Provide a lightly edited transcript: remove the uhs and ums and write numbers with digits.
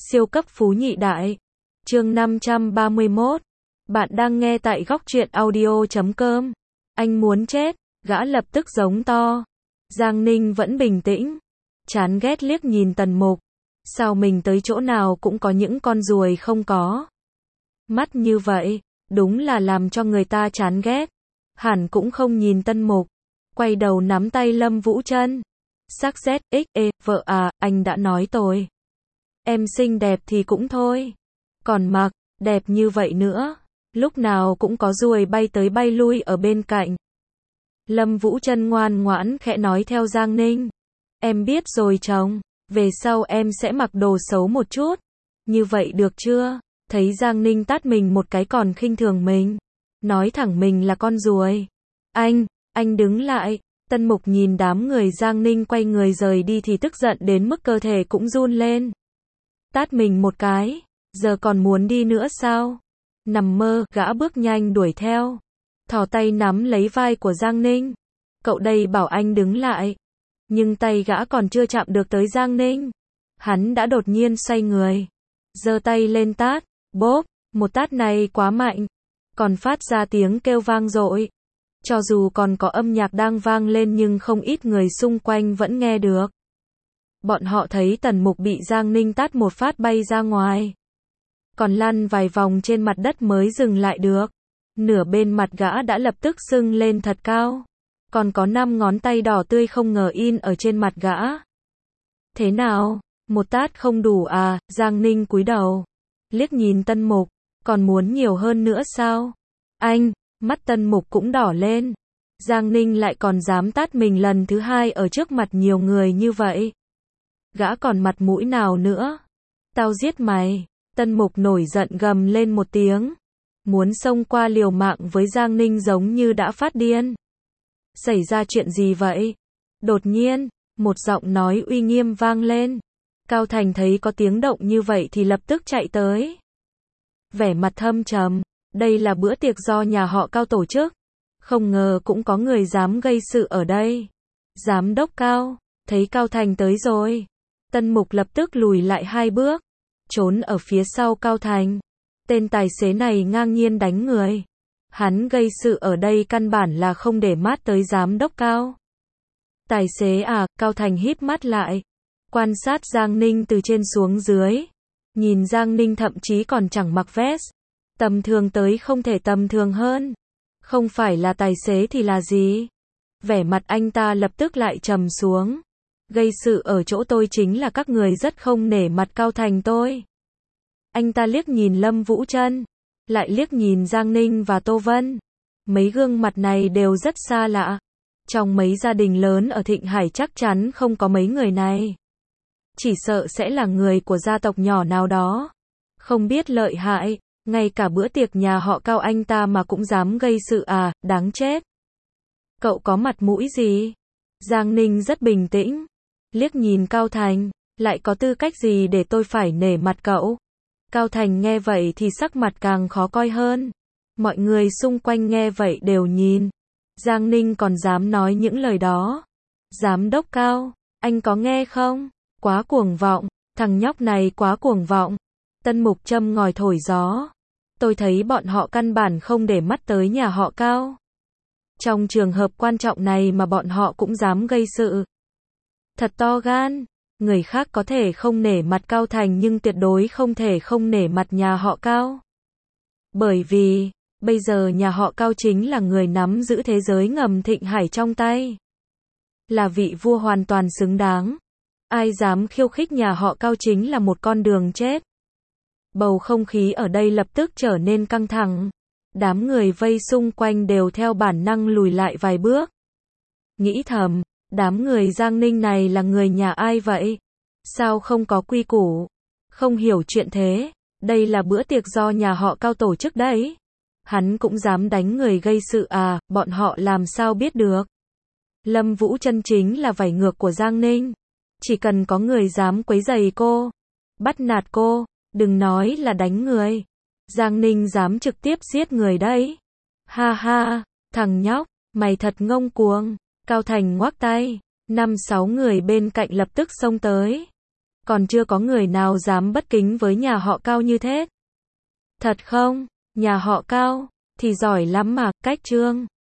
Siêu cấp phú nhị đại. Chương 531. Bạn đang nghe tại góc truyện audio.com. Anh muốn chết, gã lập tức giống to. Giang Ninh vẫn bình tĩnh, chán ghét liếc nhìn Tần Mục. Sao mình tới chỗ nào cũng có những con ruồi không có. Mắt như vậy, đúng là làm cho người ta chán ghét. Hẳn cũng không nhìn Tân Mục, quay đầu nắm tay Lâm Vũ Trân. Sắc ZXE, vợ à, anh đã nói tôi. Em xinh đẹp thì cũng thôi. Còn mặc, đẹp như vậy nữa. Lúc nào cũng có ruồi bay tới bay lui ở bên cạnh. Lâm Vũ Trân ngoan ngoãn khẽ nói theo Giang Ninh. Em biết rồi chồng, về sau em sẽ mặc đồ xấu một chút. Như vậy được chưa? Thấy Giang Ninh tát mình một cái còn khinh thường mình. Nói thẳng mình là con ruồi. Anh đứng lại. Tân Mục nhìn đám người Giang Ninh quay người rời đi thì tức giận đến mức cơ thể cũng run lên. Tát mình một cái, giờ còn muốn đi nữa sao? Nằm mơ, gã bước nhanh đuổi theo. Thò tay nắm lấy vai của Giang Ninh. Cậu đây bảo anh đứng lại. Nhưng tay gã còn chưa chạm được tới Giang Ninh. Hắn đã đột nhiên xoay người. Giơ tay lên tát, bốp, một tát này quá mạnh. Còn phát ra tiếng kêu vang dội. Cho dù còn có âm nhạc đang vang lên nhưng không ít người xung quanh vẫn nghe được. Bọn họ thấy Tần Mục bị Giang Ninh tát một phát bay ra ngoài. Còn lăn vài vòng trên mặt đất mới dừng lại được. Nửa bên mặt gã đã lập tức sưng lên thật cao. Còn có 5 ngón tay đỏ tươi không ngờ in ở trên mặt gã. Thế nào? Một tát không đủ à? Giang Ninh cúi đầu. Liếc nhìn Tân Mục. Còn muốn nhiều hơn nữa sao? Anh! Mắt Tân Mục cũng đỏ lên. Giang Ninh lại còn dám tát mình lần thứ hai ở trước mặt nhiều người như vậy. Gã còn mặt mũi nào nữa? Tao giết mày. Tân Mục nổi giận gầm lên một tiếng. Muốn xông qua liều mạng với Giang Ninh giống như đã phát điên. Xảy ra chuyện gì vậy? Đột nhiên, một giọng nói uy nghiêm vang lên. Cao Thành thấy có tiếng động như vậy thì lập tức chạy tới. Vẻ mặt thâm trầm. Đây là bữa tiệc do nhà họ Cao tổ chức. Không ngờ cũng có người dám gây sự ở đây. Giám đốc Cao, thấy Cao Thành tới rồi. Tân Mục lập tức lùi lại 2 bước. Trốn ở phía sau Cao Thành. Tên tài xế này ngang nhiên đánh người. Hắn gây sự ở đây căn bản là không để mắt tới giám đốc Cao. Tài xế à? Cao Thành híp mắt lại. Quan sát Giang Ninh từ trên xuống dưới. Nhìn Giang Ninh thậm chí còn chẳng mặc vest. Tầm thường tới không thể tầm thường hơn. Không phải là tài xế thì là gì? Vẻ mặt anh ta lập tức lại trầm xuống. Gây sự ở chỗ tôi chính là các người rất không nể mặt Cao Thành tôi. Anh ta liếc nhìn Lâm Vũ Trân. Lại liếc nhìn Giang Ninh và Tô Vân. Mấy gương mặt này đều rất xa lạ. Trong mấy gia đình lớn ở Thịnh Hải chắc chắn không có mấy người này. Chỉ sợ sẽ là người của gia tộc nhỏ nào đó. Không biết lợi hại. Ngay cả bữa tiệc nhà họ Cao anh ta mà cũng dám gây sự à, đáng chết. Cậu có mặt mũi gì? Giang Ninh rất bình tĩnh. Liếc nhìn Cao Thành, lại có tư cách gì để tôi phải nể mặt cậu? Cao Thành nghe vậy thì sắc mặt càng khó coi hơn. Mọi người xung quanh nghe vậy đều nhìn. Giang Ninh còn dám nói những lời đó. Giám đốc Cao, anh có nghe không? Quá cuồng vọng, thằng nhóc này quá cuồng vọng. Tân Mục châm ngòi thổi gió. Tôi thấy bọn họ căn bản không để mắt tới nhà họ Cao. Trong trường hợp quan trọng này mà bọn họ cũng dám gây sự. Thật to gan. Người khác có thể không nể mặt Cao Thành nhưng tuyệt đối không thể không nể mặt nhà họ Cao. Bởi vì, bây giờ nhà họ Cao chính là người nắm giữ thế giới ngầm Thịnh Hải trong tay. Là vị vua hoàn toàn xứng đáng. Ai dám khiêu khích nhà họ Cao chính là một con đường chết. Bầu không khí ở đây lập tức trở nên căng thẳng. Đám người vây xung quanh đều theo bản năng lùi lại vài bước. Nghĩ thầm, đám người Giang Ninh này là người nhà ai vậy? Sao không có quy củ? Không hiểu chuyện thế. Đây là bữa tiệc do nhà họ Cao tổ chức đấy. Hắn cũng dám đánh người gây sự à, bọn họ làm sao biết được? Lâm Vũ Trân chính là vảy ngược của Giang Ninh. Chỉ cần có người dám quấy rầy cô, bắt nạt cô, đừng nói là đánh người. Giang Ninh dám trực tiếp giết người đấy. Ha ha, thằng nhóc, mày thật ngông cuồng. Cao Thành ngoác tay. 5-6 người bên cạnh lập tức xông tới. Còn chưa có người nào dám bất kính với nhà họ Cao như thế. Thật không? Nhà họ Cao thì giỏi lắm mà, cách Trương